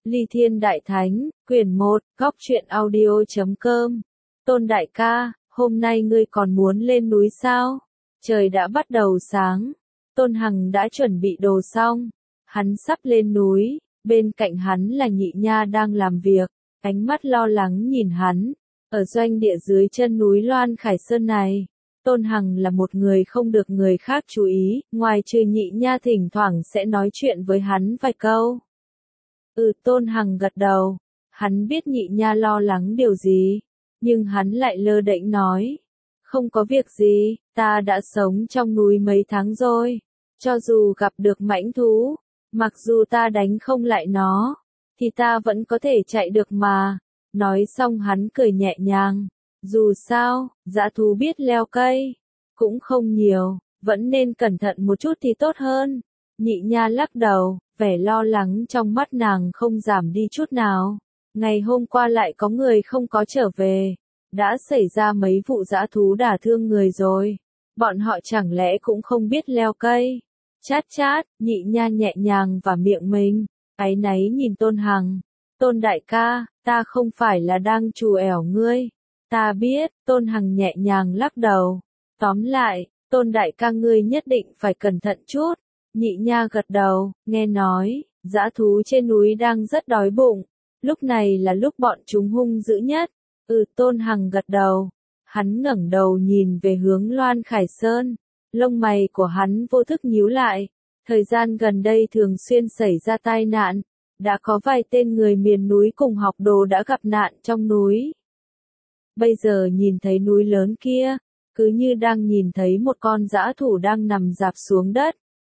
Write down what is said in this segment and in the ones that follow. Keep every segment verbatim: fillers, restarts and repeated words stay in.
Ly Thiên Đại Thánh, quyển một, góc truyện audio chấm com. Tôn đại ca, hôm nay ngươi còn muốn lên núi sao? Trời đã bắt đầu sáng. Tôn Hằng đã chuẩn bị đồ xong. Hắn sắp lên núi, bên cạnh hắn là Nhị Nha đang làm việc, ánh mắt lo lắng nhìn hắn. Ở doanh địa dưới chân núi Loan Khải Sơn này, Tôn Hằng là một người không được người khác chú ý, ngoài trừ Nhị Nha thỉnh thoảng sẽ nói chuyện với hắn vài câu. Ừ, Tôn Hằng gật đầu. Hắn biết Nhị Nha lo lắng điều gì, nhưng hắn lại lơ đễnh nói. Không có việc gì, ta đã sống trong núi mấy tháng rồi. Cho dù gặp được mãnh thú, mặc dù ta đánh không lại nó, thì ta vẫn có thể chạy được mà. Nói xong hắn cười nhẹ nhàng. Dù sao, dã thú biết leo cây, cũng không nhiều, vẫn nên cẩn thận một chút thì tốt hơn. Nhị Nha lắc đầu, vẻ lo lắng trong mắt nàng không giảm đi chút nào. Ngày hôm qua lại có người không có trở về, đã xảy ra mấy vụ dã thú đả thương người rồi. Bọn họ chẳng lẽ cũng không biết leo cây? Chát chát, Nhị Nha nhẹ nhàng vào miệng mình, áy náy nhìn Tôn Hằng. Tôn đại ca, ta không phải là đang trù ẻo ngươi. Ta biết, Tôn Hằng nhẹ nhàng lắc đầu. Tóm lại, Tôn đại ca ngươi nhất định phải cẩn thận chút. Nhị Nha gật đầu, nghe nói, dã thú trên núi đang rất đói bụng. Lúc này là lúc bọn chúng hung dữ nhất. Ừ, Tôn Hằng gật đầu. Hắn ngẩng đầu nhìn về hướng Loan Khải Sơn. Lông mày của hắn vô thức nhíu lại. Thời gian gần đây thường xuyên xảy ra tai nạn. Đã có vài tên người miền núi cùng học đồ đã gặp nạn trong núi. Bây giờ nhìn thấy núi lớn kia, cứ như đang nhìn thấy một con dã thú đang nằm rạp xuống đất.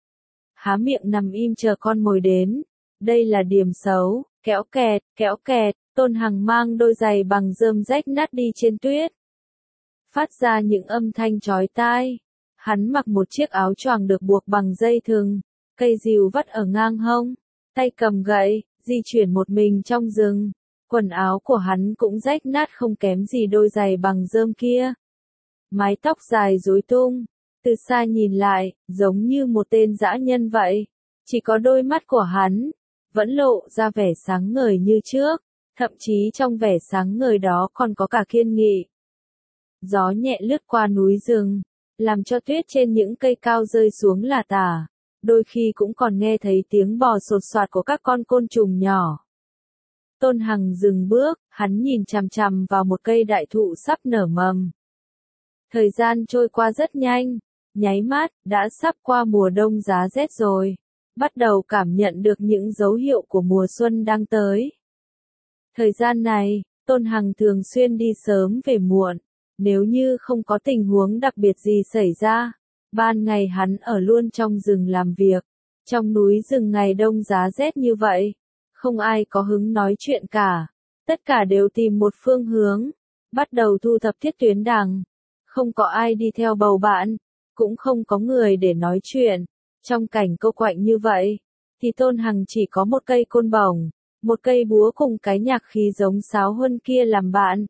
Há miệng nằm im chờ con mồi đến. Đây là điểm xấu, kéo kẹt, kéo kẹt, Tôn Hằng mang đôi giày bằng rơm rách nát đi trên tuyết. Phát ra những âm thanh chói tai. Hắn mặc một chiếc áo choàng được buộc bằng dây thừng, cây rìu vắt ở ngang hông, tay cầm gậy, di chuyển một mình trong rừng. Quần áo của hắn cũng rách nát không kém gì đôi giày bằng rơm kia. Mái tóc dài rối tung. Từ xa nhìn lại, giống như một tên dã nhân vậy. Chỉ có đôi mắt của hắn, vẫn lộ ra vẻ sáng ngời như trước, thậm chí trong vẻ sáng ngời đó còn có cả kiên nghị. Gió nhẹ lướt qua núi rừng, làm cho tuyết trên những cây cao rơi xuống lả tả. Đôi khi cũng còn nghe thấy tiếng bò sột soạt của các con côn trùng nhỏ. Tôn Hằng dừng bước, hắn nhìn chằm chằm vào một cây đại thụ sắp nở mầm. Thời gian trôi qua rất nhanh. Nháy mắt, đã sắp qua mùa đông giá rét rồi. Bắt đầu cảm nhận được những dấu hiệu của mùa xuân đang tới. Thời gian này, Tôn Hằng thường xuyên đi sớm về muộn. Nếu như không có tình huống đặc biệt gì xảy ra, ban ngày hắn ở luôn trong rừng làm việc. Trong núi rừng ngày đông giá rét như vậy, không ai có hứng nói chuyện cả. Tất cả đều tìm một phương hướng, bắt đầu thu thập thiết tuyến đằng. Không có ai đi theo bầu bạn. Cũng không có người để nói chuyện. Trong cảnh cô quạnh như vậy, thì Tôn Hằng chỉ có một cây côn bổng, một cây búa cùng cái nhạc khí giống sáo huân kia làm bạn.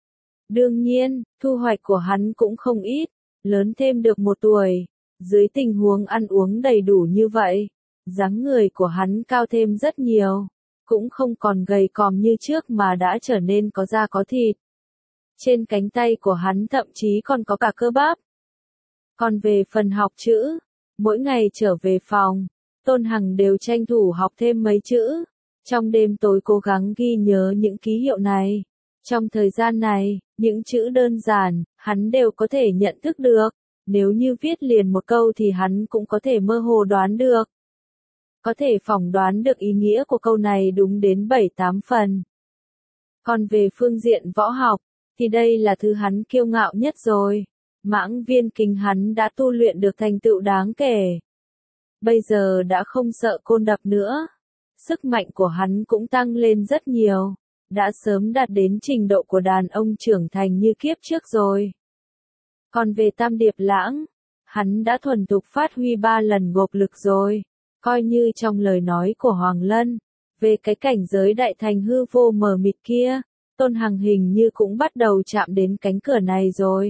Đương nhiên, thu hoạch của hắn cũng không ít, lớn thêm được một tuổi. Dưới tình huống ăn uống đầy đủ như vậy, dáng người của hắn cao thêm rất nhiều, cũng không còn gầy còm như trước mà đã trở nên có da có thịt. Trên cánh tay của hắn thậm chí còn có cả cơ bắp. Còn về phần học chữ, mỗi ngày trở về phòng, Tôn Hằng đều tranh thủ học thêm mấy chữ. Trong đêm tối cố gắng ghi nhớ những ký hiệu này. Trong thời gian này, những chữ đơn giản, hắn đều có thể nhận thức được. Nếu như viết liền một câu thì hắn cũng có thể mơ hồ đoán được. Có thể phỏng đoán được ý nghĩa của câu này đúng đến bảy tám phần. Còn về phương diện võ học, thì đây là thứ hắn kiêu ngạo nhất rồi. Mãng viên kính hắn đã tu luyện được thành tựu đáng kể. Bây giờ đã không sợ côn đập nữa. Sức mạnh của hắn cũng tăng lên rất nhiều. Đã sớm đạt đến trình độ của đàn ông trưởng thành như kiếp trước rồi. Còn về Tam Điệp Lãng, hắn đã thuần thục phát huy ba lần gộp lực rồi. Coi như trong lời nói của Hoàng Lân, về cái cảnh giới đại thành hư vô mờ mịt kia, Tôn Hằng hình như cũng bắt đầu chạm đến cánh cửa này rồi.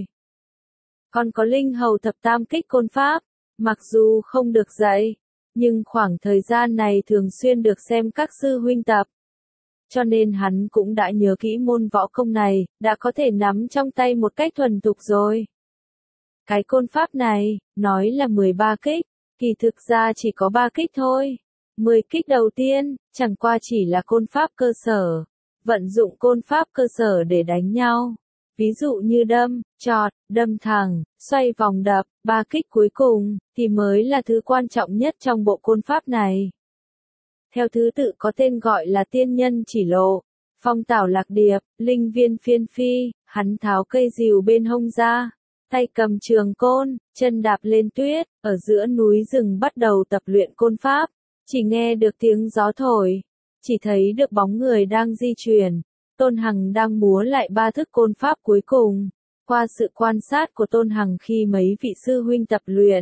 Còn có linh hầu thập tam kích côn pháp, mặc dù không được dạy, nhưng khoảng thời gian này thường xuyên được xem các sư huynh tập. cho nên hắn cũng đã nhớ kỹ môn võ công này, đã có thể nắm trong tay một cách thuần thục rồi. Cái côn pháp này, nói là mười ba kích, kỳ thực ra chỉ có ba kích thôi. mười kích đầu tiên, chẳng qua chỉ là côn pháp cơ sở, vận dụng côn pháp cơ sở để đánh nhau. Ví dụ như đâm, chọt, đâm thẳng, xoay vòng đập, ba kích cuối cùng, thì mới là thứ quan trọng nhất trong bộ côn pháp này. Theo thứ tự có tên gọi là tiên nhân chỉ lộ, phong tảo lạc điệp, linh viên phiên phi, hắn tháo cây rìu bên hông ra, tay cầm trường côn, chân đạp lên tuyết, ở giữa núi rừng bắt đầu tập luyện côn pháp, chỉ nghe được tiếng gió thổi, chỉ thấy được bóng người đang di chuyển, Tôn Hằng đang múa lại ba thức côn pháp cuối cùng, qua sự quan sát của Tôn Hằng khi mấy vị sư huynh tập luyện.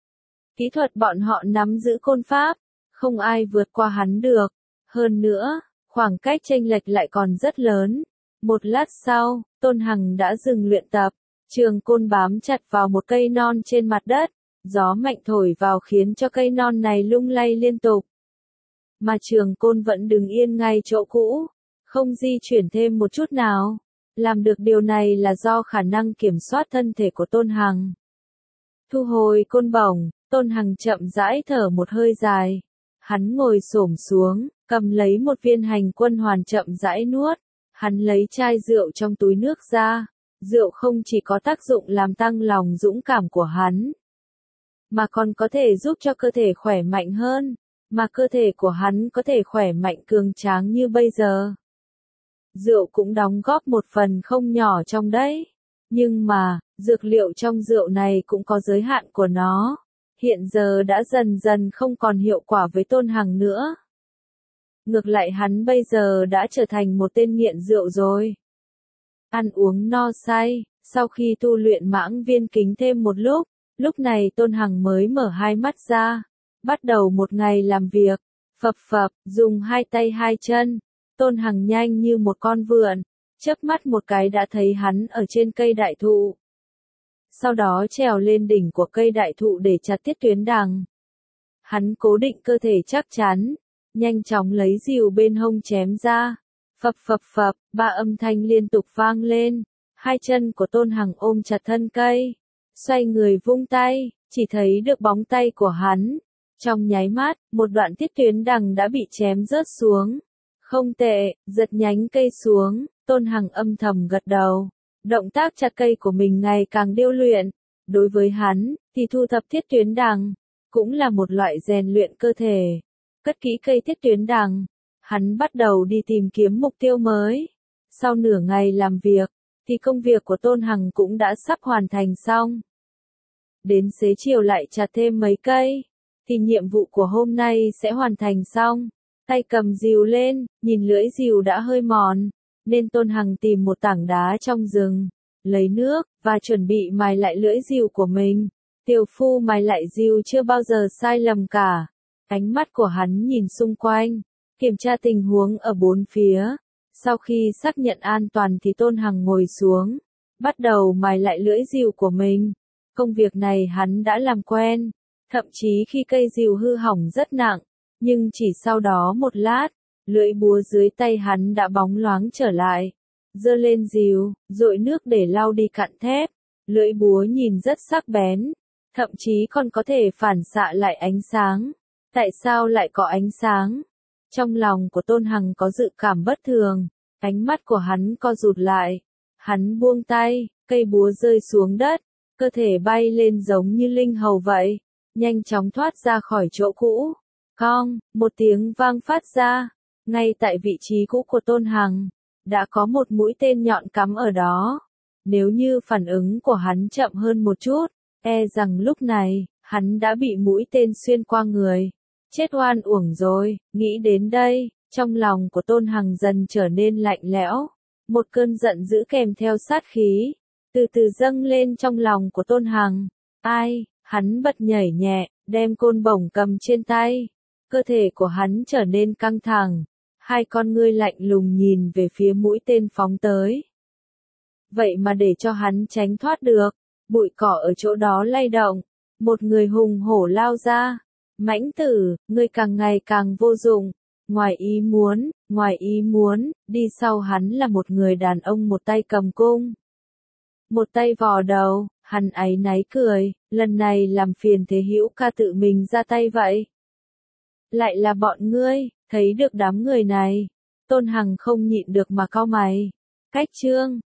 Kỹ thuật bọn họ nắm giữ côn pháp, không ai vượt qua hắn được, hơn nữa, khoảng cách chênh lệch lại còn rất lớn. Một lát sau, Tôn Hằng đã dừng luyện tập, trường côn bám chặt vào một cây non trên mặt đất, gió mạnh thổi vào khiến cho cây non này lung lay liên tục. Mà trường côn vẫn đứng yên ngay chỗ cũ, không di chuyển thêm một chút nào. Làm được điều này là do khả năng kiểm soát thân thể của Tôn Hằng. Thu hồi côn bổng, Tôn Hằng chậm rãi thở một hơi dài. Hắn ngồi xổm xuống, cầm lấy một viên hành quân hoàn chậm rãi nuốt. Hắn lấy chai rượu trong túi nước ra. Rượu không chỉ có tác dụng làm tăng lòng dũng cảm của hắn, mà còn có thể giúp cho cơ thể khỏe mạnh hơn, mà cơ thể của hắn có thể khỏe mạnh cường tráng như bây giờ. Rượu cũng đóng góp một phần không nhỏ trong đấy. Nhưng mà, dược liệu trong rượu này cũng có giới hạn của nó. Hiện giờ đã dần dần không còn hiệu quả với Tôn Hằng nữa. Ngược lại hắn bây giờ đã trở thành một tên nghiện rượu rồi. Ăn uống no say, sau khi tu luyện mãng viên kính thêm một lúc, lúc này Tôn Hằng mới mở hai mắt ra, bắt đầu một ngày làm việc, phập phập, dùng hai tay hai chân. Tôn Hằng nhanh như một con vượn, chớp mắt một cái đã thấy hắn ở trên cây đại thụ. Sau đó trèo lên đỉnh của cây đại thụ để chặt tiết tuyến đằng. Hắn cố định cơ thể chắc chắn, nhanh chóng lấy rìu bên hông chém ra. Phập phập phập, ba âm thanh liên tục vang lên, hai chân của Tôn Hằng ôm chặt thân cây, xoay người vung tay, chỉ thấy được bóng tay của hắn. Trong nháy mắt, một đoạn tiết tuyến đằng đã bị chém rớt xuống. Không tệ, giật nhánh cây xuống, Tôn Hằng âm thầm gật đầu. Động tác chặt cây của mình ngày càng điêu luyện. Đối với hắn, thì thu thập tiết tuyến đằng, cũng là một loại rèn luyện cơ thể. Cất kỹ cây tiết tuyến đằng, hắn bắt đầu đi tìm kiếm mục tiêu mới. Sau nửa ngày làm việc, thì công việc của Tôn Hằng cũng đã sắp hoàn thành xong. Đến xế chiều lại chặt thêm mấy cây, thì nhiệm vụ của hôm nay sẽ hoàn thành xong. Tay cầm rìu lên, nhìn lưỡi rìu đã hơi mòn, nên Tôn Hằng tìm một tảng đá trong rừng, lấy nước, và chuẩn bị mài lại lưỡi rìu của mình. Tiểu phu mài lại rìu chưa bao giờ sai lầm cả. Ánh mắt của hắn nhìn xung quanh, kiểm tra tình huống ở bốn phía. Sau khi xác nhận an toàn thì Tôn Hằng ngồi xuống, bắt đầu mài lại lưỡi rìu của mình. Công việc này hắn đã làm quen, thậm chí khi cây rìu hư hỏng rất nặng, nhưng chỉ sau đó một lát, lưỡi búa dưới tay hắn đã bóng loáng trở lại. Giơ lên rìu, dội nước để lau đi cặn thép. Lưỡi búa nhìn rất sắc bén, thậm chí còn có thể phản xạ lại ánh sáng. Tại sao lại có ánh sáng? Trong lòng của Tôn Hằng có dự cảm bất thường, ánh mắt của hắn co rụt lại. Hắn buông tay, cây búa rơi xuống đất, cơ thể bay lên giống như linh hầu vậy, nhanh chóng thoát ra khỏi chỗ cũ. Cong, một tiếng vang phát ra, ngay tại vị trí cũ của Tôn Hằng, đã có một mũi tên nhọn cắm ở đó. Nếu như phản ứng của hắn chậm hơn một chút, e rằng lúc này, hắn đã bị mũi tên xuyên qua người. Chết oan uổng rồi, nghĩ đến đây, trong lòng của Tôn Hằng dần trở nên lạnh lẽo. Một cơn giận dữ kèm theo sát khí, từ từ dâng lên trong lòng của Tôn Hằng. Ai, hắn bật nhảy nhẹ, đem côn bổng cầm trên tay. Cơ thể của hắn trở nên căng thẳng, hai con ngươi lạnh lùng nhìn về phía mũi tên phóng tới. Vậy mà để cho hắn tránh thoát được, bụi cỏ ở chỗ đó lay động, một người hùng hổ lao ra. Mãnh tử, ngươi càng ngày càng vô dụng, ngoài ý muốn, Ngoài ý muốn, đi sau hắn là một người đàn ông một tay cầm cung, một tay vò đầu, hắn áy náy cười, lần này làm phiền Thế Hữu ca tự mình ra tay vậy. Lại là bọn ngươi, thấy được đám người này, Tôn Hằng không nhịn được mà cau mày. Cách Trương,